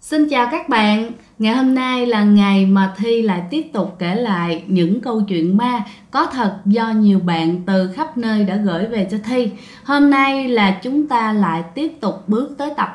Xin chào các bạn, ngày hôm nay là ngày mà Thi lại tiếp tục kể lại những câu chuyện ma có thật do nhiều bạn từ khắp nơi đã gửi về cho Thi. Hôm nay là chúng ta lại tiếp tục bước tới tập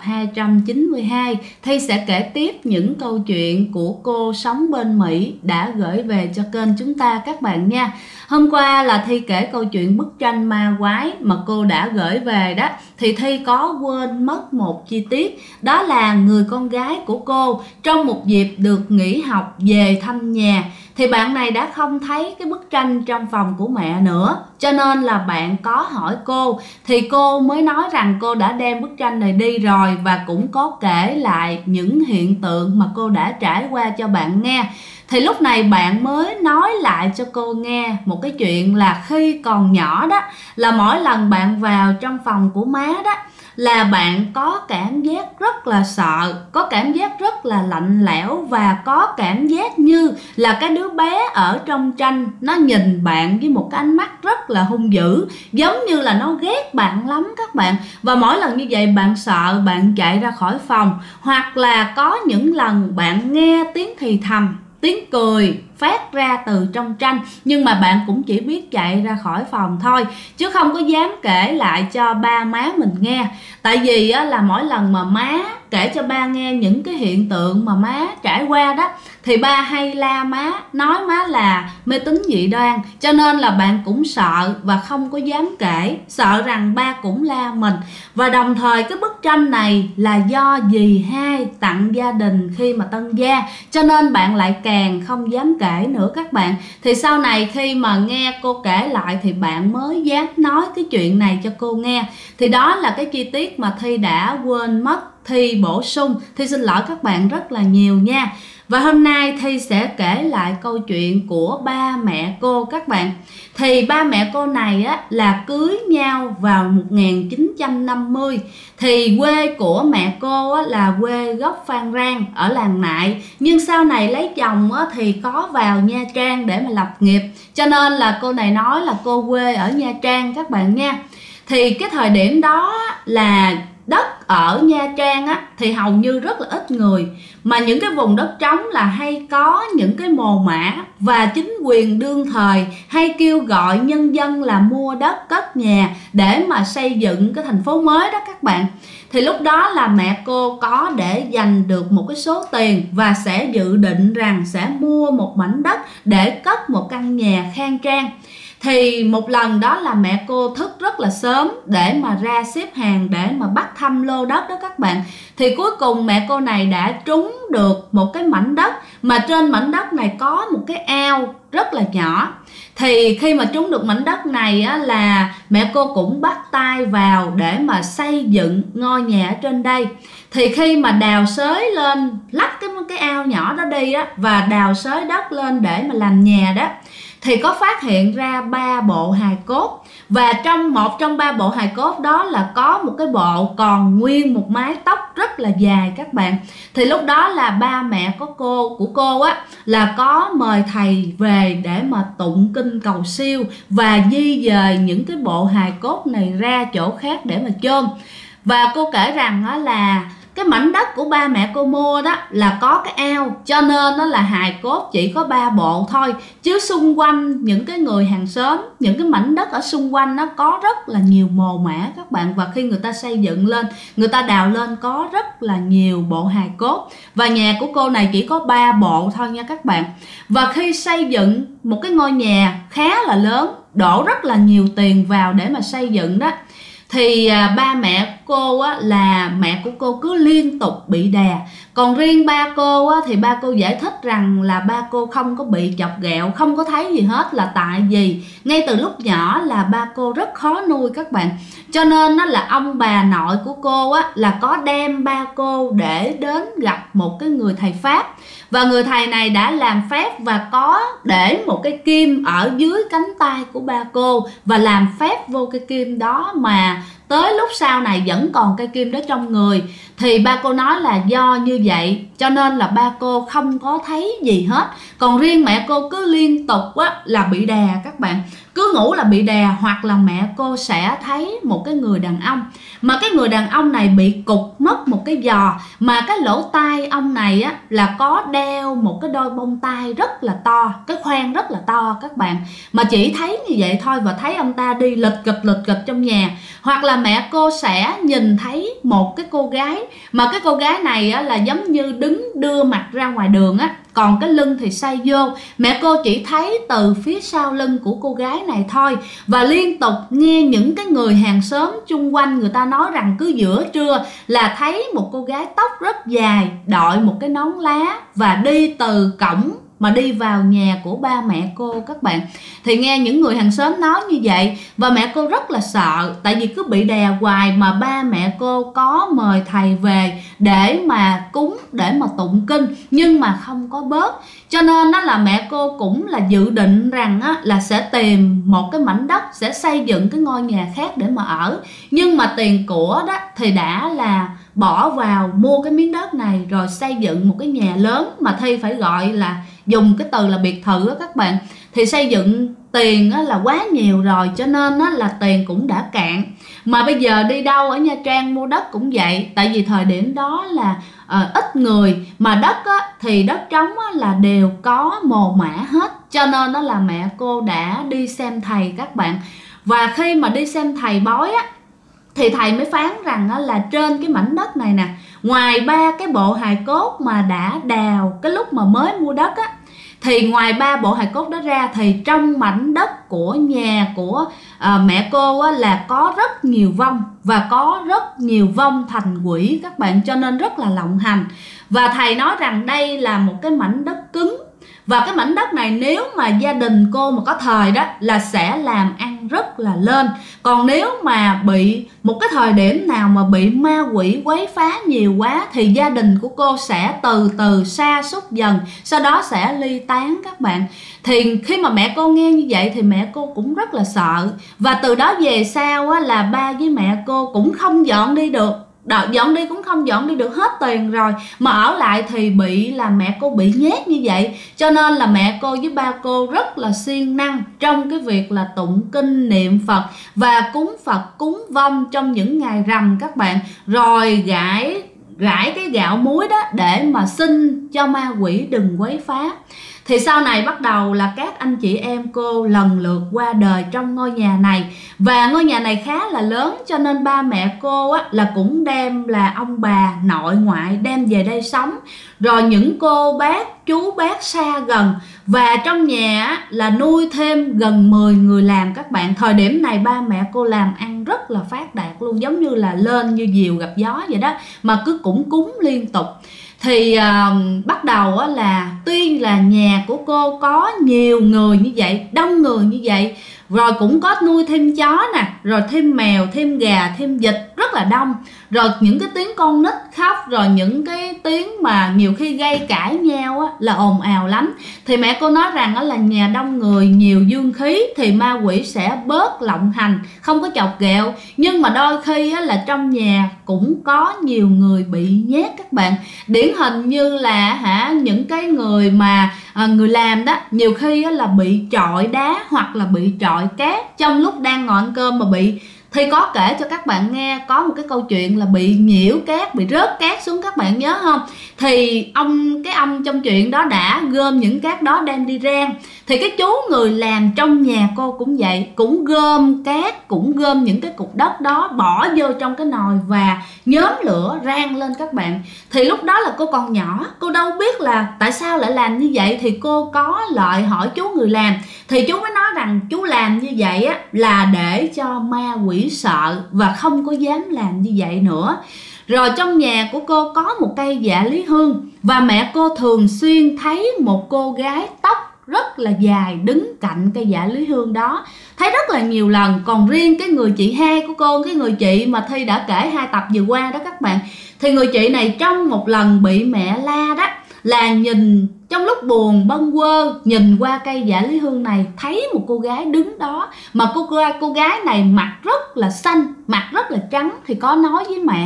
292. Thi sẽ kể tiếp những câu chuyện của cô sống bên Mỹ đã gửi về cho kênh chúng ta các bạn nha. Hôm qua là Thi kể câu chuyện bức tranh ma quái mà cô đã gửi về đó, thì Thi có quên mất một chi tiết, đó là người con gái của cô trong một dịp được nghỉ học về thăm nhà thì bạn này đã không thấy cái bức tranh trong phòng của mẹ nữa, cho nên là bạn có hỏi cô thì cô mới nói rằng cô đã đem bức tranh này đi rồi, và cũng có kể lại những hiện tượng mà cô đã trải qua cho bạn nghe. Thì lúc này bạn mới nói lại cho cô nghe một cái chuyện là khi còn nhỏ đó, là mỗi lần bạn vào trong phòng của má đó là bạn có cảm giác rất là sợ, có cảm giác rất là lạnh lẽo, và có cảm giác như là cái đứa bé ở trong tranh nó nhìn bạn với một cái ánh mắt rất là hung dữ, giống như là nó ghét bạn lắm các bạn. Và mỗi lần như vậy bạn sợ, bạn chạy ra khỏi phòng, hoặc là có những lần bạn nghe tiếng thì thầm, tiếng cười phát ra từ trong tranh, nhưng mà bạn cũng chỉ biết chạy ra khỏi phòng thôi, chứ không có dám kể lại cho ba má mình nghe. Tại vì là mỗi lần mà má kể cho ba nghe những cái hiện tượng mà má trải qua đó, thì ba hay la má, nói má là mê tín dị đoan, cho nên là bạn cũng sợ và không có dám kể, sợ rằng ba cũng la mình. Và đồng thời cái bức tranh này là do dì hai tặng gia đình khi mà tân gia, cho nên bạn lại càng không dám kể nữa các bạn. Thì sau này khi mà nghe cô kể lại thì bạn mới dám nói cái chuyện này cho cô nghe. Thì đó là cái chi tiết mà Thi đã quên mất, Thi bổ sung. Thi xin lỗi các bạn rất là nhiều nha. Và hôm nay Thi sẽ kể lại câu chuyện của ba mẹ cô các bạn. Thì ba mẹ cô này á, là cưới nhau vào 1950. Thì quê của mẹ cô á, là quê gốc Phan Rang ở làng Nại. Nhưng sau này lấy chồng á, thì có vào Nha Trang để mà lập nghiệp, cho nên là cô này nói là cô quê ở Nha Trang các bạn nha. Thì cái thời điểm đó là đất ở Nha Trang á, thì hầu như rất là ít người, mà những cái vùng đất trống là hay có những cái mồ mả, và chính quyền đương thời hay kêu gọi nhân dân là mua đất cất nhà để mà xây dựng cái thành phố mới đó các bạn. Thì lúc đó là mẹ cô có để dành được một cái số tiền và sẽ dự định rằng sẽ mua một mảnh đất để cất một căn nhà khang trang. Thì một lần đó là mẹ cô thức rất là sớm để mà ra xếp hàng để mà bắt thăm lô đất đó các bạn. Thì cuối cùng mẹ cô này đã trúng được một cái mảnh đất, mà trên mảnh đất này có một cái ao rất là nhỏ. Thì khi mà trúng được mảnh đất này á, là mẹ cô cũng bắt tay vào để mà xây dựng ngôi nhà ở trên đây. Thì khi mà đào xới lên, lắp cái ao nhỏ đó đi á, và đào xới đất lên để mà làm nhà đó, thì có phát hiện ra 3 bộ hài cốt. Và trong một trong 3 bộ hài cốt đó là có một cái bộ còn nguyên một mái tóc rất là dài các bạn. Thì lúc đó là ba mẹ của cô á, là có mời thầy về để mà tụng kinh cầu siêu và di dời những cái bộ hài cốt này ra chỗ khác để mà chôn. Và cô kể rằng á, là cái mảnh đất của ba mẹ cô mua đó là có cái ao, cho nên nó là hài cốt chỉ có 3 bộ thôi, chứ xung quanh những cái người hàng xóm, những cái mảnh đất ở xung quanh nó có rất là nhiều mồ mả các bạn. Và khi người ta xây dựng lên, người ta đào lên có rất là nhiều bộ hài cốt, và nhà của cô này chỉ có 3 bộ thôi nha các bạn. Và khi xây dựng một cái ngôi nhà khá là lớn, đổ rất là nhiều tiền vào để mà xây dựng đó, thì ba mẹ cô á, là mẹ của cô cứ liên tục bị đè. Còn riêng ba cô á, thì ba cô giải thích rằng là ba cô không có bị chọc ghẹo, không có thấy gì hết, là tại vì ngay từ lúc nhỏ là ba cô rất khó nuôi các bạn. Cho nên nó là ông bà nội của cô á, là có đem ba cô để đến gặp một cái người thầy Pháp. Và người thầy này đã làm phép và có để một cái kim ở dưới cánh tay của ba cô, và làm phép vô cái kim đó, mà tới lúc sau này vẫn còn cây kim đó trong người. Thì ba cô nói là do như vậy cho nên là ba cô không có thấy gì hết. Còn riêng mẹ cô cứ liên tục á, là bị đè các bạn. Cứ ngủ là bị đè, hoặc là mẹ cô sẽ thấy một cái người đàn ông. Mà cái người đàn ông này bị cụt mất một cái giò. Mà cái lỗ tai ông này á, là có đeo một cái đôi bông tai rất là to, cái khoang rất là to các bạn. Mà chỉ thấy như vậy thôi, và thấy ông ta đi lịch kịch trong nhà. Hoặc là mẹ cô sẽ nhìn thấy một cái cô gái, mà cái cô gái này á, là giống như đứng đưa mặt ra ngoài đường á, còn cái lưng thì xoay vô. Mẹ cô chỉ thấy từ phía sau lưng của cô gái này thôi. Và liên tục nghe những cái người hàng xóm chung quanh người ta nói rằng cứ giữa trưa là thấy một cô gái tóc rất dài, đội một cái nón lá và đi từ cổng mà đi vào nhà của ba mẹ cô các bạn. Thì nghe những người hàng xóm nói như vậy, và mẹ cô rất là sợ, tại vì cứ bị đè hoài. Mà ba mẹ cô có mời thầy về để mà cúng, để mà tụng kinh, nhưng mà không có bớt. Cho nên đó là mẹ cô cũng là dự định rằng á, là sẽ tìm một cái mảnh đất, sẽ xây dựng cái ngôi nhà khác để mà ở. Nhưng mà tiền của đó thì đã là bỏ vào mua cái miếng đất này, rồi xây dựng một cái nhà lớn, mà Thi phải gọi là dùng cái từ là biệt thự á các bạn. Thì xây dựng tiền á là quá nhiều rồi, cho nên á là tiền cũng đã cạn. Mà bây giờ đi đâu ở Nha Trang mua đất cũng vậy, tại vì thời điểm đó là ít người, mà đất á, thì đất trống á, là đều có mồ mả hết. Cho nên đó là mẹ cô đã đi xem thầy các bạn. Và khi mà đi xem thầy bói á, thì thầy mới phán rằng á, là trên cái mảnh đất này nè, ngoài 3 cái bộ hài cốt mà đã đào cái lúc mà mới mua đất á, thì ngoài 3 bộ hài cốt đó ra, thì trong mảnh đất của nhà của mẹ cô á, là có rất nhiều vong, và có rất nhiều vong thành quỷ các bạn, cho nên rất là lộng hành. Và thầy nói rằng đây là một cái mảnh đất cứng, và cái mảnh đất này nếu mà gia đình cô mà có thời đó là sẽ làm ăn rất là lên. Còn nếu mà bị một cái thời điểm nào mà bị ma quỷ quấy phá nhiều quá, thì gia đình của cô sẽ từ từ sa sút dần, sau đó sẽ ly tán các bạn. Thì khi mà mẹ cô nghe như vậy thì mẹ cô cũng rất là sợ. Và từ đó về sau á, là ba với mẹ cô cũng không dọn đi được. Dọn đi cũng không dọn đi được, hết tiền rồi. Mà ở lại thì bị là mẹ cô bị nhét như vậy. Cho nên là mẹ cô với ba cô rất là siêng năng trong cái việc là tụng kinh niệm Phật và cúng Phật cúng vong trong những ngày rằm các bạn. Rồi gãi cái gạo muối đó để mà xin cho ma quỷ đừng quấy phá. Thì sau này bắt đầu là các anh chị em cô lần lượt qua đời trong ngôi nhà này. Và ngôi nhà này khá là lớn, cho nên ba mẹ cô á, là cũng đem là ông bà nội ngoại đem về đây sống. Rồi những cô bác chú bác xa gần. Và trong nhà á, là nuôi thêm gần 10 người làm các bạn. Thời điểm này ba mẹ cô làm ăn rất là phát đạt luôn, giống như là lên như diều gặp gió vậy đó, mà cứ cũng cúng liên tục. Thì bắt đầu á, là tuy là nhà của cô có nhiều người như vậy, đông người như vậy, rồi cũng có nuôi thêm chó nè, rồi thêm mèo, thêm gà, thêm vịt rất là đông. Rồi những cái tiếng con nít khóc, rồi những cái tiếng mà nhiều khi gây cãi nhau á, là ồn ào lắm. Thì mẹ cô nói rằng á, là nhà đông người nhiều dương khí thì ma quỷ sẽ bớt lộng hành, không có chọc ghẹo. Nhưng mà đôi khi á, là trong nhà cũng có nhiều người bị nhét các bạn. Điển hình như là những cái người mà người làm đó, nhiều khi á, là bị chọi đá hoặc là bị chọi cát trong lúc đang ngồi ăn cơm mà bị. Thì có kể cho các bạn nghe, có một cái câu chuyện là bị nhiễu cát, bị rớt cát xuống, các bạn nhớ không? Thì cái ông trong chuyện đó đã gom những cát đó đem đi rang. Thì cái chú người làm trong nhà cô cũng vậy, cũng gom cát, cũng gom những cái cục đất đó bỏ vô trong cái nồi và nhóm lửa rang lên các bạn. Thì lúc đó là cô còn nhỏ, cô đâu biết là tại sao lại làm như vậy. Thì cô có lại hỏi chú người làm, thì chú mới nói rằng chú làm như vậy á, là để cho ma quỷ sợ và không có dám làm như vậy nữa. Rồi trong nhà của cô có một cây dạ lý hương, và mẹ cô thường xuyên thấy một cô gái tóc rất là dài đứng cạnh cây dạ lý hương đó, thấy rất là nhiều lần. Còn riêng cái người chị hai của cô, cái người chị mà Thi đã kể 2 tập vừa qua đó các bạn, thì người chị này trong một lần bị mẹ la đó, là nhìn trong lúc buồn bâng quơ, nhìn qua cây dạ lý hương này thấy một cô gái đứng đó. Mà cô gái này mặt rất là xanh, mặt rất là trắng. Thì có nói với mẹ,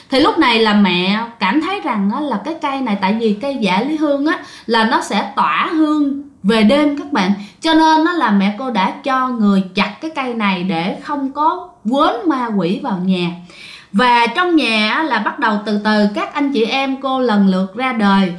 Thì lúc này là mẹ cảm thấy rằng là cái cây này, tại vì cây dạ lý hương là nó sẽ tỏa hương về đêm các bạn, cho nên là mẹ cô đã cho người chặt cái cây này để không có quến ma quỷ vào nhà. Và trong nhà là bắt đầu từ từ các anh chị em cô lần lượt ra đời.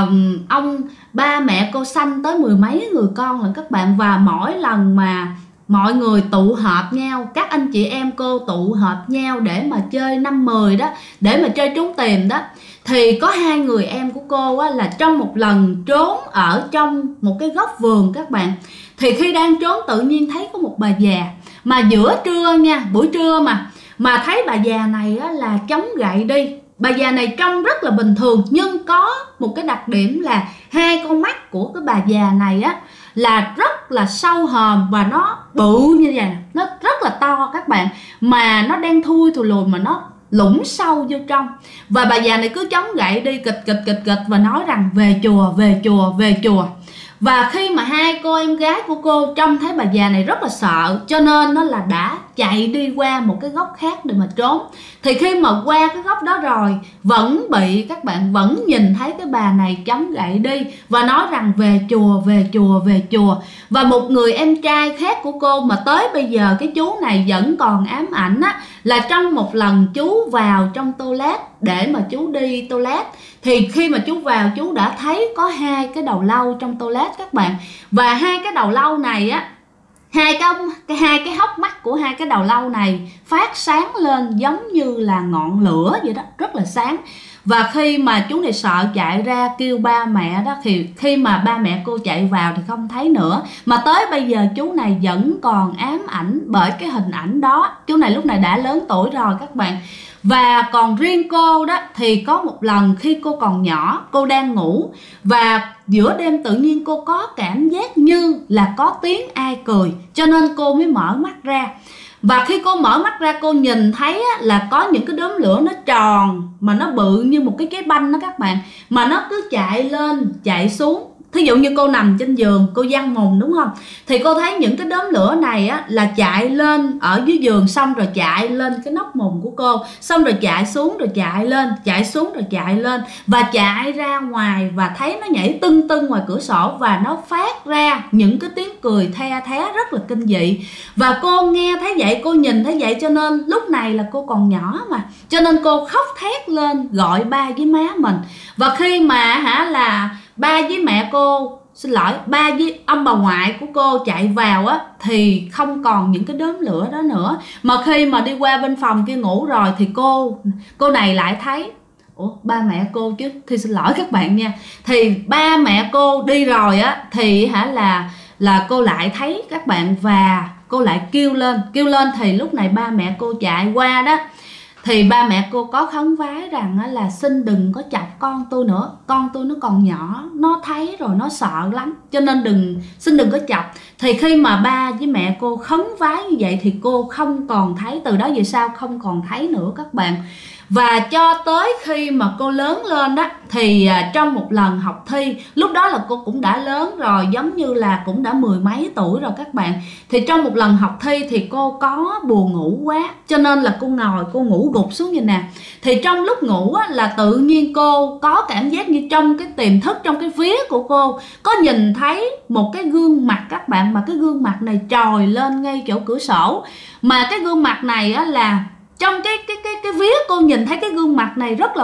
Ba mẹ cô sanh tới 10 mấy người con lận các bạn. Và mỗi lần mà mọi người tụ họp nhau, các anh chị em cô tụ họp nhau để mà chơi 5-10 đó, để mà chơi trốn tìm đó, thì có 2 người em của cô là trong một lần trốn ở trong một cái góc vườn các bạn. Thì khi đang trốn tự nhiên thấy có một bà già, mà giữa trưa nha, buổi trưa mà thấy bà già này là chống gậy đi. Bà già này trông rất là bình thường, nhưng có một cái đặc điểm là 2 con mắt của cái bà già này là rất là sâu hòm và nó bự như vậy, nó rất là to các bạn, mà nó đen thui thùi lùi, mà nó lũng sâu vô trong. Và bà già này cứ chống gậy đi kịch và nói rằng về chùa, về chùa, về chùa. Và khi mà 2 cô em gái của cô trông thấy bà già này rất là sợ, cho nên nó là đã chạy đi qua một cái góc khác để mà trốn. Thì khi mà qua cái góc đó rồi, vẫn bị các bạn vẫn nhìn thấy cái bà này chống gậy đi và nói rằng về chùa, về chùa, về chùa. Và một người em trai khác của cô mà tới bây giờ cái chú này vẫn còn ám ảnh là trong một lần chú vào trong toilet để mà chú đi toilet, thì khi mà chú vào, chú đã thấy có 2 cái đầu lâu trong toilet các bạn. Và 2 cái đầu lâu này hai cái hốc mắt của 2 cái đầu lâu này phát sáng lên giống như là ngọn lửa vậy đó, rất là sáng. Và khi mà chú này sợ chạy ra kêu ba mẹ đó, thì khi mà ba mẹ cô chạy vào thì không thấy nữa. Mà tới bây giờ chú này vẫn còn ám ảnh bởi cái hình ảnh đó. Chú này lúc này đã lớn tuổi rồi các bạn. Và còn riêng cô đó thì có một lần khi cô còn nhỏ, cô đang ngủ và giữa đêm tự nhiên cô có cảm giác như là có tiếng ai cười, cho nên cô mới mở mắt ra. Và khi cô mở mắt ra, cô nhìn thấy là có những cái đốm lửa nó tròn mà nó bự như một cái trái banh đó các bạn, mà nó cứ chạy lên chạy xuống. Thí dụ như cô nằm trên giường, cô giăng mùng đúng không, thì cô thấy những cái đốm lửa này là chạy lên ở dưới giường, xong rồi chạy lên cái nóc mùng của cô, xong rồi chạy xuống rồi chạy lên, chạy xuống rồi chạy lên, và chạy ra ngoài và thấy nó nhảy tưng tưng ngoài cửa sổ, và nó phát ra những cái tiếng cười the thé rất là kinh dị. Và cô nghe thấy vậy, cô nhìn thấy vậy, cho nên lúc này là cô còn nhỏ mà, cho nên cô khóc thét lên gọi ba với má mình. Và khi mà là ba với mẹ cô, xin lỗi, ba với ông bà ngoại của cô chạy vào thì không còn những cái đốm lửa đó nữa. Mà khi mà đi qua bên phòng kia ngủ rồi thì cô này lại thấy, ủa ba mẹ cô chứ, thì xin lỗi các bạn nha, thì ba mẹ cô đi rồi thì là cô lại thấy các bạn, và cô lại kêu lên thì lúc này ba mẹ cô chạy qua đó, thì ba mẹ cô có khấn vái rằng là xin đừng có chọc con tôi nữa, con tôi nó còn nhỏ, nó thấy rồi nó sợ lắm, cho nên xin đừng có chọc. Thì khi mà ba với mẹ cô khấn vái như vậy thì cô không còn thấy, từ đó về sau không còn thấy nữa các bạn. Và cho tới khi mà cô lớn lên đó, thì trong một lần học thi, lúc đó là cô cũng đã lớn rồi, giống như là cũng đã 10 mấy tuổi rồi các bạn. Thì trong một lần học thi thì cô có buồn ngủ quá, cho nên là cô ngồi, cô ngủ gục xuống như nè. Thì trong lúc ngủ là tự nhiên cô có cảm giác như trong cái tiềm thức, trong cái vía của cô có nhìn thấy một cái gương mặt các bạn, mà cái gương mặt này trồi lên ngay chỗ cửa sổ. Mà cái gương mặt này là trong cái vía cô nhìn thấy cái gương mặt này rất là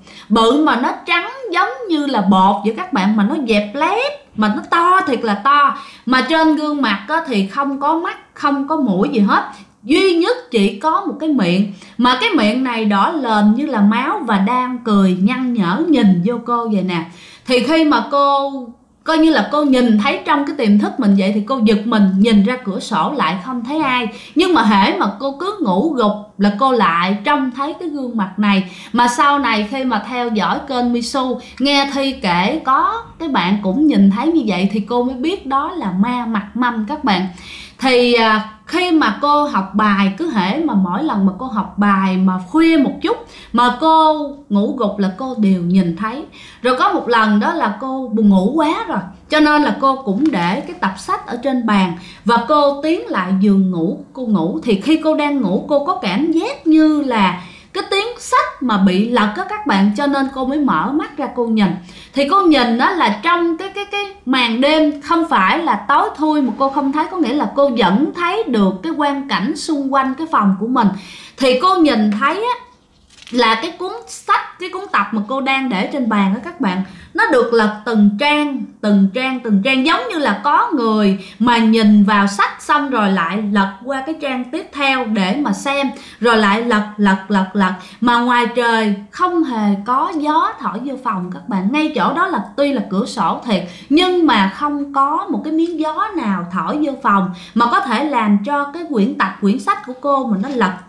bự mà nó trắng giống như là bột vậy các bạn, mà nó dẹp lép, mà nó to thiệt là to. Mà trên gương mặt thì không có mắt, không có mũi gì hết, duy nhất chỉ có một cái miệng, mà cái miệng này đỏ lềm như là máu, và đang cười nhăn nhở nhìn vô cô vậy nè. Thì khi mà cô coi như là cô nhìn thấy trong cái tiềm thức mình vậy, thì cô giật mình nhìn ra cửa sổ lại không thấy ai. Nhưng mà hễ mà cô cứ ngủ gục là cô lại trông thấy cái gương mặt này. Mà sau này khi mà theo dõi kênh Misu, nghe Thi kể có cái bạn cũng nhìn thấy như vậy, thì cô mới biết đó là ma mặt mâm các bạn. Thì khi mà cô học bài, cứ hễ mà mỗi lần mà cô học bài mà khuya một chút mà cô ngủ gục là cô đều nhìn thấy. Rồi có một lần đó là cô buồn ngủ quá rồi, cho nên là cô cũng để cái tập sách ở trên bàn và cô tiến lại giường ngủ, cô ngủ. Thì khi cô đang ngủ, cô có cảm giác như là cái tiếng sách mà bị lật á các bạn, cho nên cô mới mở mắt ra cô nhìn. Thì cô nhìn đó là trong cái màn đêm, không phải là tối thui mà cô không thấy, có nghĩa là cô vẫn thấy được cái quang cảnh xung quanh cái phòng của mình. Thì cô nhìn thấy á là cái cuốn sách, cái cuốn tập mà cô đang để trên bàn đó các bạn, nó được lật từng trang, giống như là có người mà nhìn vào sách xong rồi lại lật qua cái trang tiếp theo để mà xem, rồi lại lật. Mà ngoài trời không hề có gió thổi vô phòng các bạn. Ngay chỗ đó là tuy là cửa sổ thiệt, nhưng mà không có một cái miếng gió nào thổi vô phòng mà có thể làm cho cái quyển sách của cô mà nó lật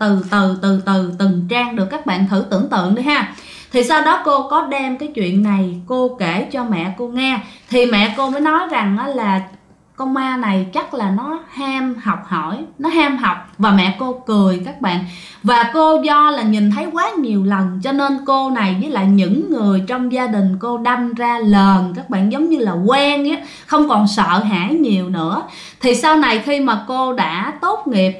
từ từng trang được. Các bạn thử tưởng tượng đi ha. Thì sau đó cô có đem cái chuyện này cô kể cho mẹ cô nghe. Thì mẹ cô mới nói rằng là con ma này chắc là nó ham học hỏi, nó ham học. Và mẹ cô cười các bạn. Và cô do là nhìn thấy quá nhiều lần, cho nên cô này với lại những người trong gia đình cô đâm ra lờn các bạn, giống như là quen á, không còn sợ hãi nhiều nữa. Thì sau này khi mà cô đã tốt nghiệp,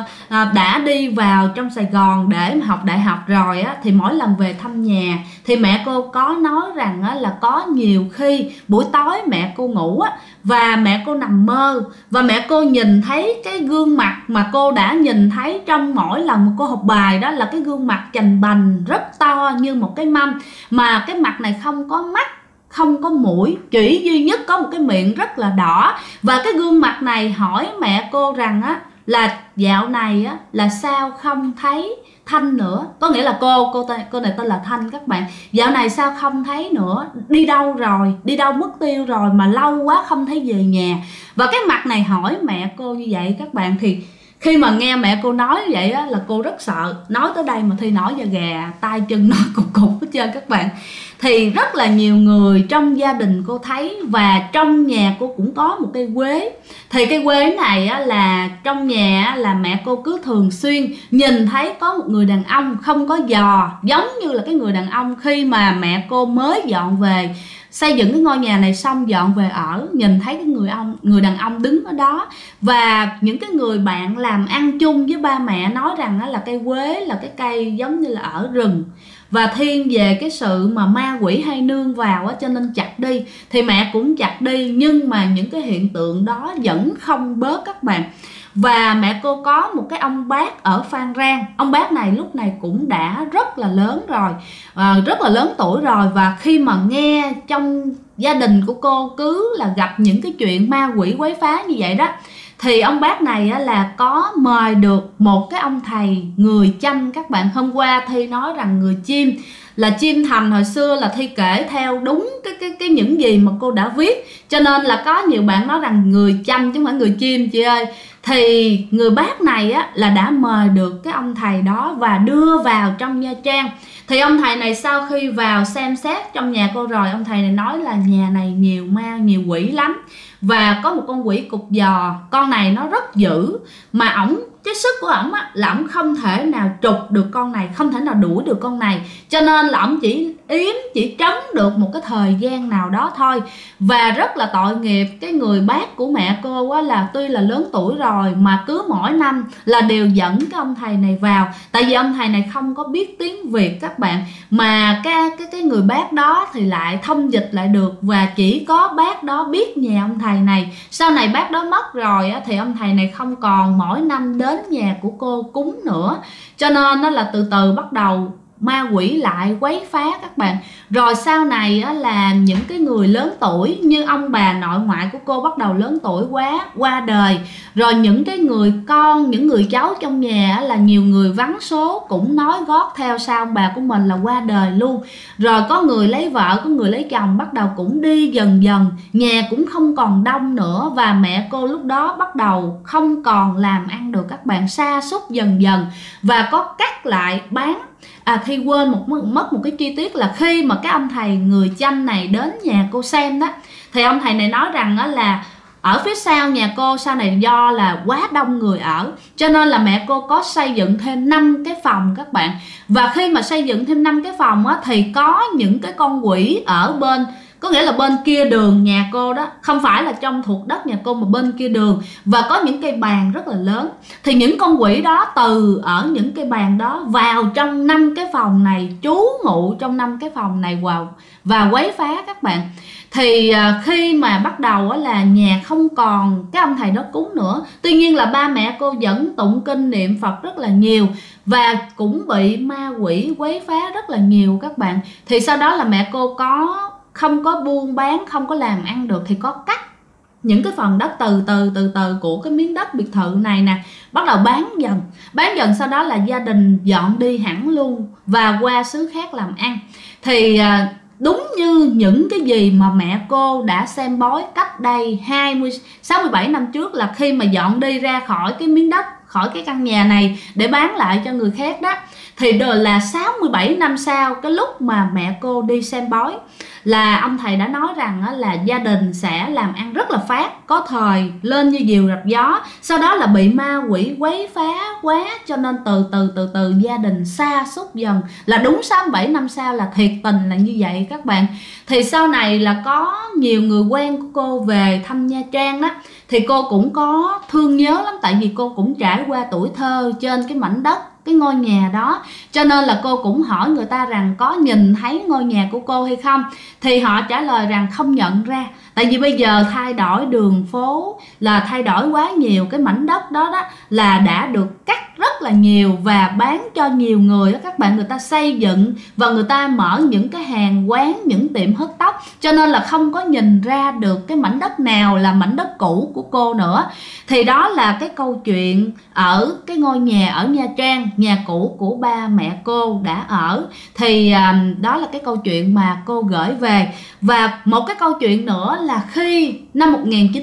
đã đi vào trong Sài Gòn để mà học đại học rồi á, thì mỗi lần về thăm nhà thì mẹ cô có nói rằng á, là có nhiều khi buổi tối mẹ cô ngủ á, và mẹ cô nằm mơ, và mẹ cô nhìn thấy cái gương mặt mà cô đã nhìn thấy trong mỗi lần mà cô học bài, đó là cái gương mặt chành bành rất to như một cái mâm, mà cái mặt này không có mắt, không có mũi, chỉ duy nhất có một cái miệng rất là đỏ. Và cái gương mặt này hỏi mẹ cô rằng á là dạo này á là sao không thấy Thanh nữa. Có nghĩa là cô này tên là Thanh các bạn. Dạo này sao không thấy nữa, đi đâu rồi, đi đâu mất tiêu rồi mà lâu quá không thấy về nhà. Và cái mặt này hỏi mẹ cô như vậy các bạn. Thì khi mà nghe mẹ cô nói như vậy á, là cô rất sợ. Nói tới đây mà Thi nổi da gà, tay chân nó cục hết trơn các bạn. Thì rất là nhiều người trong gia đình cô thấy, và trong nhà cô cũng có một cây quế. Thì cây quế này á, là trong nhà á, là mẹ cô cứ thường xuyên nhìn thấy có một người đàn ông không có giò, giống như là cái người đàn ông khi mà mẹ cô mới dọn về xây dựng cái ngôi nhà này xong dọn về ở, nhìn thấy cái người đàn ông đứng ở đó. Và những cái người bạn làm ăn chung với ba mẹ nói rằng đó là cây quế là cái cây giống như là ở rừng và thiên về cái sự mà ma quỷ hay nương vào á, cho nên chặt đi. Thì mẹ cũng chặt đi, nhưng mà những cái hiện tượng đó vẫn không bớt các bạn. Và mẹ cô có một cái ông bác ở Phan Rang. Ông bác này lúc này cũng đã rất là lớn rồi, rất là lớn tuổi rồi. Và khi mà nghe trong gia đình của cô cứ là gặp những cái chuyện ma quỷ quấy phá như vậy đó, thì ông bác này á, là có mời được một cái ông thầy người Chăm các bạn. Hôm qua Thi nói rằng người Chim là Chim Thành, hồi xưa là Thi kể theo đúng cái những gì mà cô đã viết, cho nên là có nhiều bạn nói rằng người Chăm chứ không phải người Chim chị ơi. Thì người bác này á, là đã mời được cái ông thầy đó và đưa vào trong Nha Trang. Thì ông thầy này sau khi vào xem xét trong nhà cô rồi, ông thầy này nói là nhà này nhiều ma, nhiều quỷ lắm. Và có một con quỷ cục giò, con này nó rất dữ, mà cái sức của ổng á, là ổng không thể nào trục được con này, không thể nào đuổi được con này. Cho nên là ổng chỉ trấn được một cái thời gian nào đó thôi. Và rất là tội nghiệp cái người bác của mẹ cô á, là tuy là lớn tuổi rồi mà cứ mỗi năm là đều dẫn cái ông thầy này vào. Tại vì ông thầy này không có biết tiếng Việt các bạn, mà cái người bác đó thì lại thông dịch lại được, và chỉ có bác đó biết nhà ông thầy này. Sau này bác đó mất rồi á, thì ông thầy này không còn mỗi năm đến nhà của cô cúng nữa, cho nên nó là từ từ bắt đầu ma quỷ lại quấy phá các bạn. Rồi sau này á, là những cái người lớn tuổi như ông bà nội ngoại của cô bắt đầu lớn tuổi quá, qua đời. Rồi những cái người con, những người cháu trong nhà á, là nhiều người vắng số cũng nói gót theo sau ông bà của mình là qua đời luôn. Rồi có người lấy vợ, có người lấy chồng, bắt đầu cũng đi dần dần, nhà cũng không còn đông nữa. Và mẹ cô lúc đó bắt đầu không còn làm ăn được các bạn, sa sút dần dần và có cắt lại bán. Thi quên mất một cái chi tiết là khi mà cái ông thầy người Chăm này đến nhà cô xem đó, thì ông thầy này nói rằng đó là ở phía sau nhà cô sau này do là quá đông người ở, cho nên là mẹ cô có xây dựng thêm 5 cái phòng các bạn. Và khi mà xây dựng thêm 5 cái phòng á, thì có những cái con quỷ ở bên có nghĩa là bên kia đường nhà cô đó, không phải là trong thuộc đất nhà cô mà bên kia đường, và có những cây bàn rất là lớn. Thì những con quỷ đó từ ở những cây bàn đó vào trong 5 cái phòng này, trú ngụ trong 5 cái phòng này và quấy phá các bạn. Thì khi mà bắt đầu là nhà không còn cái ông thầy đó cúng nữa, tuy nhiên là ba mẹ cô vẫn tụng kinh niệm Phật rất là nhiều và cũng bị ma quỷ quấy phá rất là nhiều các bạn. Thì sau đó là mẹ cô không có buôn bán, không có làm ăn được, thì có cắt những cái phần đất từ từ của cái miếng đất biệt thự này nè, bắt đầu bán dần, sau đó là gia đình dọn đi hẳn luôn và qua xứ khác làm ăn. Thì đúng như những cái gì mà mẹ cô đã xem bói cách đây 67 năm trước, là khi mà dọn đi ra khỏi cái miếng đất, khỏi cái căn nhà này để bán lại cho người khác đó, thì rồi là 67 năm sau, cái lúc mà mẹ cô đi xem bói, là ông thầy đã nói rằng là gia đình sẽ làm ăn rất là phát, có thời lên như diều gặp gió. Sau đó là bị ma quỷ quấy phá quá, cho nên từ từ gia đình sa sút dần. Là đúng 67 năm sau là thiệt tình là như vậy các bạn. Thì sau này là có nhiều người quen của cô về thăm Nha Trang đó, thì cô cũng có thương nhớ lắm, tại vì cô cũng trải qua tuổi thơ trên cái mảnh đất, cái ngôi nhà đó, cho nên là cô cũng hỏi người ta rằng có nhìn thấy ngôi nhà của cô hay không, thì họ trả lời rằng không nhận ra, tại vì bây giờ thay đổi đường phố, là thay đổi quá nhiều, cái mảnh đất đó là đã được cắt rất là nhiều và bán cho nhiều người đó các bạn. Người ta xây dựng và người ta mở những cái hàng quán, những tiệm hớt tóc, cho nên là không có nhìn ra được cái mảnh đất nào là mảnh đất cũ của cô nữa. Thì đó là cái câu chuyện ở cái ngôi nhà ở Nha Trang, nhà cũ của ba mẹ cô đã ở. Thì đó là cái câu chuyện mà cô gửi về. Và một cái câu chuyện nữa là khi năm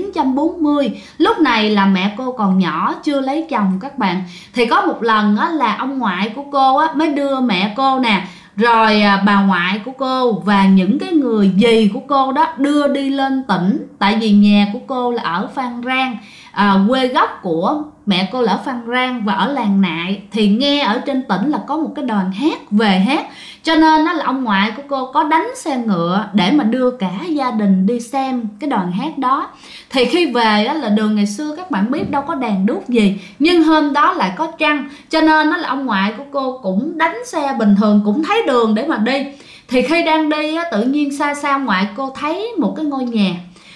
1940, lúc này là mẹ cô còn nhỏ, chưa lấy chồng các bạn. Thì có một lần là ông ngoại của cô mới đưa mẹ cô nè, rồi bà ngoại của cô và những cái người dì của cô đó đưa đi lên tỉnh. Tại vì nhà của cô là ở Phan Rang, quê gốc của mẹ cô là ở Phan Rang và ở Làng Nại. Thì nghe ở trên tỉnh là có một cái đoàn hát về hát, cho nên là ông ngoại của cô có đánh xe ngựa để mà đưa cả gia đình đi xem cái đoàn hát đó. Thì khi về là đường ngày xưa các bạn biết đâu có đèn đuốc gì, nhưng hôm đó lại có trăng, cho nên là ông ngoại của cô cũng đánh xe bình thường, cũng thấy đường để mà đi. Thì khi đang đi tự nhiên xa xa ngoại cô thấy một cái ngôi nhà,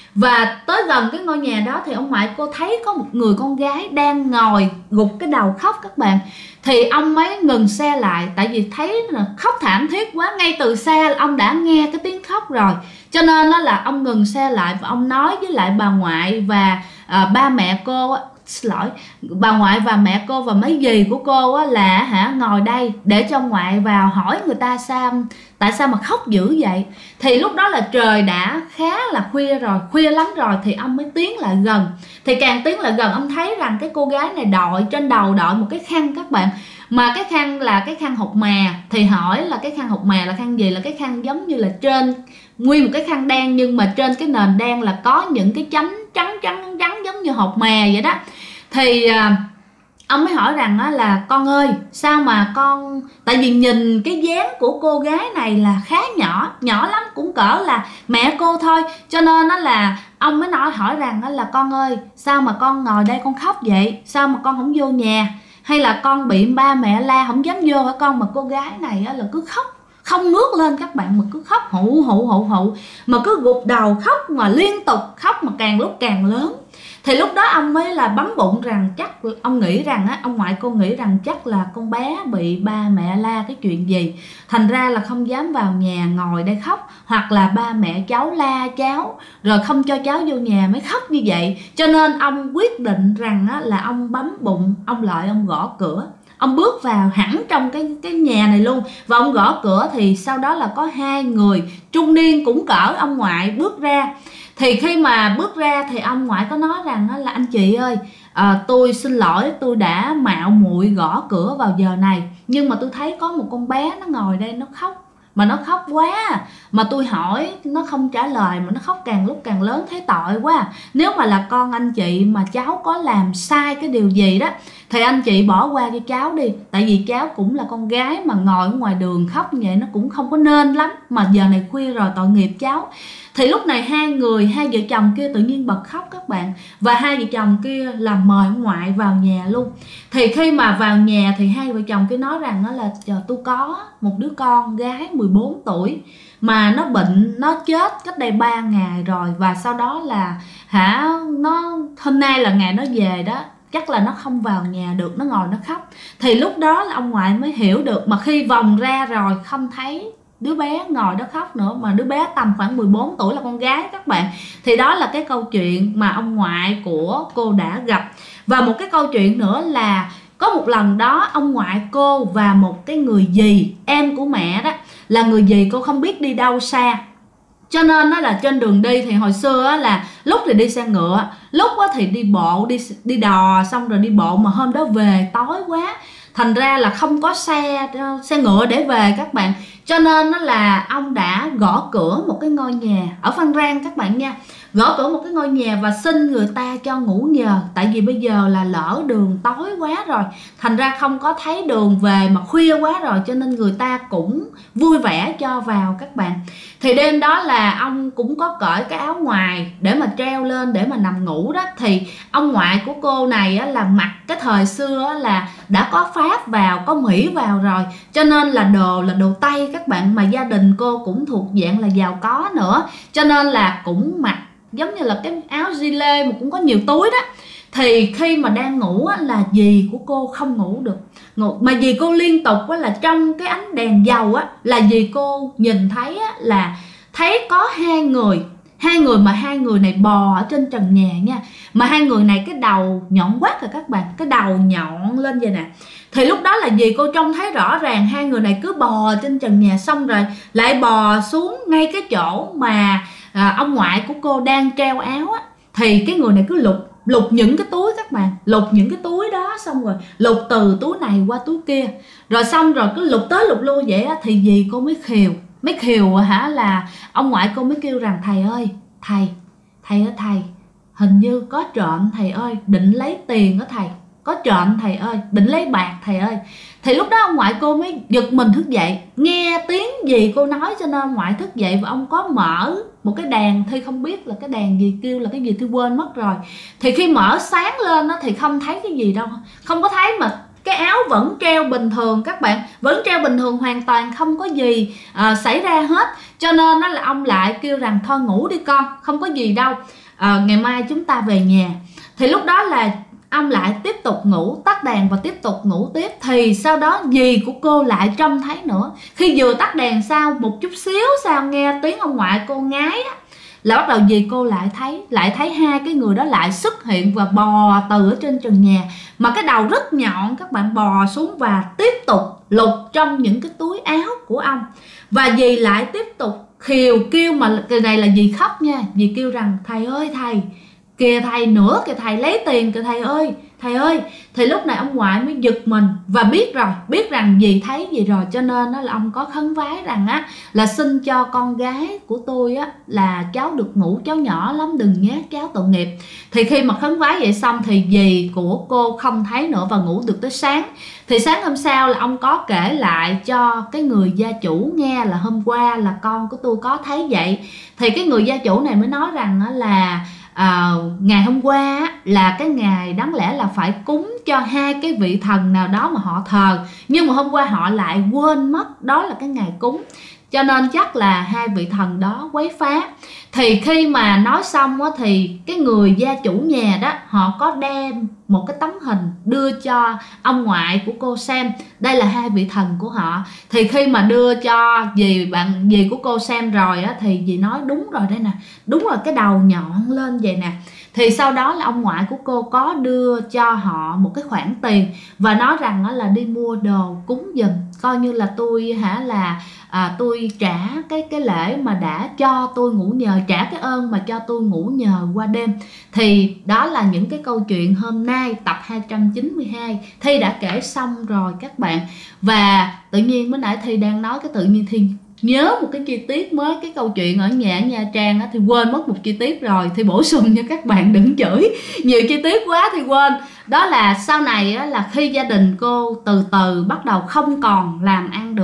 và tới gần cái ngôi nhà đó thì ông ngoại cô thấy có một người con gái đang ngồi gục cái đầu khóc các bạn. Thì ông mới ngừng xe lại, tại vì thấy là khóc thảm thiết quá, ngay từ xa ông đã nghe cái tiếng khóc rồi, cho nên là ông ngừng xe lại và ông nói với lại bà ngoại và ba mẹ cô, xin lỗi, bà ngoại và mẹ cô và mấy dì của cô là ngồi đây để cho ngoại vào hỏi người ta tại sao mà khóc dữ vậy. Thì lúc đó là trời đã khá là khuya lắm rồi, thì ông mới tiến lại gần. Thì càng tiến lại gần, ông thấy rằng cái cô gái này trên đầu đội một cái khăn các bạn, mà cái khăn là cái khăn hột mà. Thì hỏi là cái khăn hột mà là khăn gì? Là cái khăn giống như là trên nguyên một cái khăn đen, nhưng mà trên cái nền đen là có những cái chấm trắng giống như hột mà vậy đó. Thì ông mới hỏi rằng là con ơi, sao mà con, tại vì nhìn cái dáng của cô gái này là khá nhỏ lắm, cũng cỡ là mẹ cô thôi, cho nên là ông mới hỏi rằng là con ơi, sao mà con ngồi đây con khóc vậy, sao mà con không vô nhà, hay là con bị ba mẹ la không dám vô hả con? Mà cô gái này là cứ khóc không ngước lên các bạn, mà cứ khóc hụ, mà cứ gục đầu khóc, mà liên tục khóc, mà càng lúc càng lớn. Thì lúc đó ông mới là bấm bụng rằng chắc, ông nghĩ rằng ông ngoại cô nghĩ rằng chắc là con bé bị ba mẹ la cái chuyện gì, thành ra là không dám vào nhà ngồi đây khóc, hoặc là ba mẹ cháu la cháu rồi không cho cháu vô nhà mới khóc như vậy. Cho nên ông quyết định rằng là ông bấm bụng, ông lại ông gõ cửa. Ông bước vào hẳn trong cái nhà này luôn, và ông gõ cửa. Thì sau đó là có hai người trung niên cũng cỡ ông ngoại bước ra. Thì khi mà bước ra thì ông ngoại có nói rằng là anh chị ơi, tôi xin lỗi, tôi đã mạo muội gõ cửa vào giờ này, nhưng mà tôi thấy có một con bé nó ngồi đây nó khóc, mà nó khóc quá, mà tôi hỏi nó không trả lời, mà nó khóc càng lúc càng lớn, thấy tội quá. Nếu mà là con anh chị mà cháu có làm sai cái điều gì đó thì anh chị bỏ qua cho cháu đi, tại vì cháu cũng là con gái mà ngồi ở ngoài đường khóc như vậy nó cũng không có nên lắm. mà giờ này khuya rồi, tội nghiệp cháu. Thì lúc này hai vợ chồng kia tự nhiên bật khóc các bạn. Và hai vợ chồng kia là mời ông ngoại vào nhà luôn. Thì khi mà vào nhà thì hai vợ chồng kia nói rằng đó là tôi có một đứa con gái 14 tuổi mà nó bệnh, nó chết cách đây 3 ngày rồi. Và sau đó là hôm nay là ngày nó về đó, chắc là nó không vào nhà được, nó ngồi nó khóc. Thì lúc đó là ông ngoại mới hiểu được, mà khi vòng ra rồi không thấy đứa bé ngồi đó khóc nữa, mà đứa bé tầm khoảng 14 tuổi là con gái các bạn. Thì đó là cái câu chuyện mà ông ngoại của cô đã gặp. Và một cái câu chuyện nữa là có một lần đó ông ngoại cô và một cái người dì, em của mẹ đó, là người dì cô không biết đi đâu xa, cho nên đó là trên đường đi thì hồi xưa là lúc thì đi xe ngựa, lúc thì đi bộ, đi đò xong rồi đi bộ, mà hôm đó về tối quá thành ra là không có xe ngựa để về các bạn. Cho nên đó là ông đã gõ cửa một cái ngôi nhà ở Phan Rang các bạn nha. Gõ cửa một cái ngôi nhà và xin người ta cho ngủ nhờ. Tại vì bây giờ là lỡ đường tối quá rồi, thành ra không có thấy đường về mà khuya quá rồi, cho nên người ta cũng vui vẻ cho vào các bạn. Thì đêm đó là ông cũng có cởi cái áo ngoài để mà treo lên để mà nằm ngủ đó. Thì ông ngoại của cô này là mặc cái thời xưa là đã có Pháp vào, có Mỹ vào rồi, cho nên là đồ Tây các bạn. Mà gia đình cô cũng thuộc dạng là giàu có nữa, cho nên là cũng mặc giống như là cái áo gilet mà cũng có nhiều túi đó. Thì khi mà đang ngủ là dì của cô không ngủ được, mà dì cô liên tục là trong cái ánh đèn dầu là dì cô nhìn thấy là thấy có hai người, mà hai người này bò ở trên trần nhà nha. Mà hai người này cái đầu nhọn quát rồi các bạn, cái đầu nhọn lên vậy nè. Thì lúc đó là dì cô trông thấy rõ ràng hai người này cứ bò trên trần nhà, xong rồi lại bò xuống ngay cái chỗ mà ông ngoại của cô đang treo áo á. Thì cái người này cứ lục những cái túi các bạn, lục những cái túi đó, xong rồi lục từ túi này qua túi kia, rồi xong rồi cứ lục tới lục lui vậy á. Thì dì cô mới khều là ông ngoại cô mới kêu rằng thầy ơi, thầy hình như có trộm thầy ơi, định lấy tiền đó thầy, có trộm thầy ơi, định lấy bạc thầy ơi. Thì lúc đó ông ngoại cô mới giật mình thức dậy, nghe tiếng gì cô nói cho nên ông ngoại thức dậy. Và ông có mở một cái đèn, Thi không biết là cái đèn gì, kêu là cái gì Thi quên mất rồi. Thì khi mở sáng lên đó thì không thấy cái gì đâu, không có thấy, mà cái áo vẫn treo bình thường các bạn, vẫn treo bình thường hoàn toàn, không có gì xảy ra hết. Cho nên đó là ông lại kêu rằng thôi ngủ đi con, không có gì đâu, ngày mai chúng ta về nhà. Thì lúc đó là ông lại tiếp tục ngủ, tắt đèn và tiếp tục ngủ tiếp. Thì sau đó dì của cô lại trông thấy nữa. Khi vừa tắt đèn sau một chút xíu sau nghe tiếng ông ngoại cô ngái á, là bắt đầu dì cô lại thấy hai cái người đó lại xuất hiện và bò từ ở trên trần nhà, mà cái đầu rất nhọn các bạn, bò xuống và tiếp tục lục trong những cái túi áo của ông. Và dì lại tiếp tục kêu, mà cái này là dì khóc nha. Dì kêu rằng thầy ơi thầy, kìa thầy nữa kìa thầy, lấy tiền kìa thầy ơi. Thì lúc này ông ngoại mới giật mình và biết rằng dì thấy gì rồi, cho nên đó là ông có khấn vái rằng là xin cho con gái của tôi là cháu được ngủ, cháu nhỏ lắm đừng nhát cháu tội nghiệp. Thì khi mà khấn vái vậy xong thì dì của cô không thấy nữa và ngủ được tới sáng. Thì sáng hôm sau là ông có kể lại cho cái người gia chủ nghe là hôm qua là con của tôi có thấy vậy. Thì cái người gia chủ này mới nói rằng là ngày hôm qua là cái ngày đáng lẽ là phải cúng cho hai cái vị thần nào đó mà họ thờ, nhưng mà hôm qua họ lại quên mất đó là cái ngày cúng, cho nên chắc là hai vị thần đó quấy phá. Thì khi mà nói xong thì cái người gia chủ nhà đó họ có đem một cái tấm hình đưa cho ông ngoại của cô xem, đây là hai vị thần của họ. Thì khi mà đưa cho dì của cô xem rồi thì dì nói đúng rồi đây nè, đúng là cái đầu nhọn lên vậy nè. Thì sau đó là ông ngoại của cô có đưa cho họ một cái khoản tiền và nói rằng là đi mua đồ cúng giùm, coi như là tôi tôi trả cái lễ mà đã cho tôi ngủ nhờ, trả cái ơn mà cho tôi ngủ nhờ qua đêm. Thì đó là những cái câu chuyện hôm nay tập 292 Thi đã kể xong rồi các bạn. Và tự nhiên mới nãy Thi đang nói, cái tự nhiên Thi nhớ một cái chi tiết mới, cái câu chuyện ở nhà Nha Trang thì quên mất một chi tiết rồi, thì bổ sung cho các bạn, đừng chửi nhiều chi tiết quá thì quên. Đó là sau này là khi gia đình cô từ từ bắt đầu không còn làm ăn được,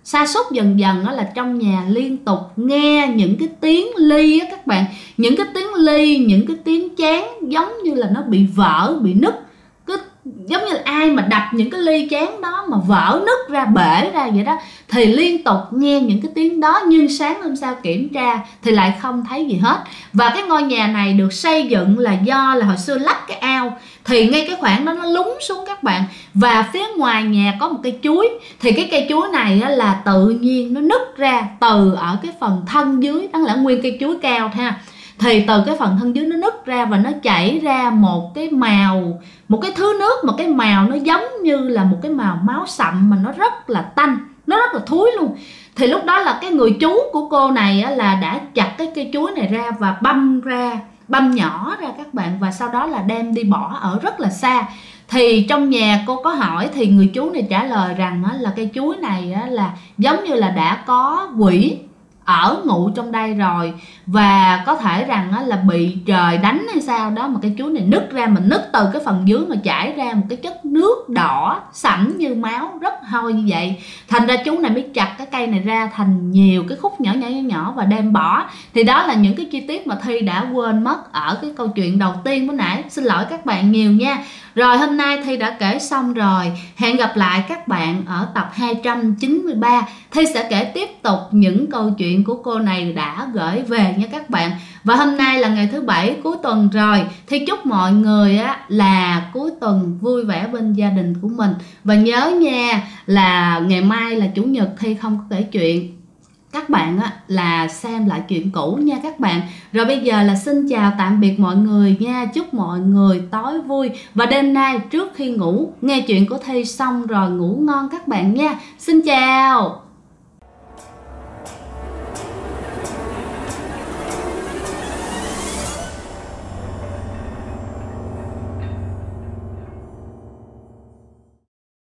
sa sút dần dần đó là trong nhà liên tục nghe những cái tiếng ly á các bạn, những cái tiếng ly, những cái tiếng chén giống như là nó bị vỡ, bị nứt, cứ giống như là ai mà đập những cái ly chén đó mà vỡ nứt ra, bể ra vậy đó. Thì liên tục nghe những cái tiếng đó, nhưng sáng hôm sau kiểm tra thì lại không thấy gì hết. Và cái ngôi nhà này được xây dựng là do là hồi xưa lắp cái ao, thì ngay cái khoảng đó nó lún xuống các bạn. Và phía ngoài nhà có một cây chuối, thì cái cây chuối này là tự nhiên nó nứt ra từ ở cái phần thân dưới, đáng lẽ nguyên cây chuối cao ha, thì từ cái phần thân dưới nó nứt ra và nó chảy ra một cái màu, một cái thứ nước mà cái màu nó giống như là một cái màu máu sậm mà nó rất là tanh, nó rất là thúi luôn. Thì lúc đó là cái người chú của cô này là đã chặt cái cây chuối này ra và băm nhỏ ra các bạn, và sau đó là đem đi bỏ ở rất là xa. Thì trong nhà cô có hỏi thì người chú này trả lời rằng là cây chuối này là giống như là đã có quỷ ở ngụ trong đây rồi, và có thể rằng là bị trời đánh hay sao đó mà cái chuối này nứt ra, mình nứt từ cái phần dưới mà chảy ra một cái chất nước đỏ sẫm như máu, rất hôi như vậy. Thành ra chú này mới chặt cái cây này ra thành nhiều cái khúc nhỏ nhỏ và đem bỏ. Thì đó là những cái chi tiết mà Thi đã quên mất ở cái câu chuyện đầu tiên bữa nãy, xin lỗi các bạn nhiều nha. Rồi hôm nay Thi đã kể xong rồi, hẹn gặp lại các bạn ở tập 293. Thi sẽ kể tiếp tục những câu chuyện của cô này đã gửi về nha các bạn. Và hôm nay là ngày thứ Bảy cuối tuần rồi, Thi chúc mọi người là cuối tuần vui vẻ bên gia đình của mình. Và nhớ nha, là ngày mai là Chủ nhật Thi không có kể chuyện, các bạn là xem lại chuyện cũ nha các bạn. Rồi bây giờ là xin chào tạm biệt mọi người nha. Chúc mọi người tối vui, và đêm nay trước khi ngủ nghe chuyện của Thi xong rồi ngủ ngon các bạn nha. Xin chào.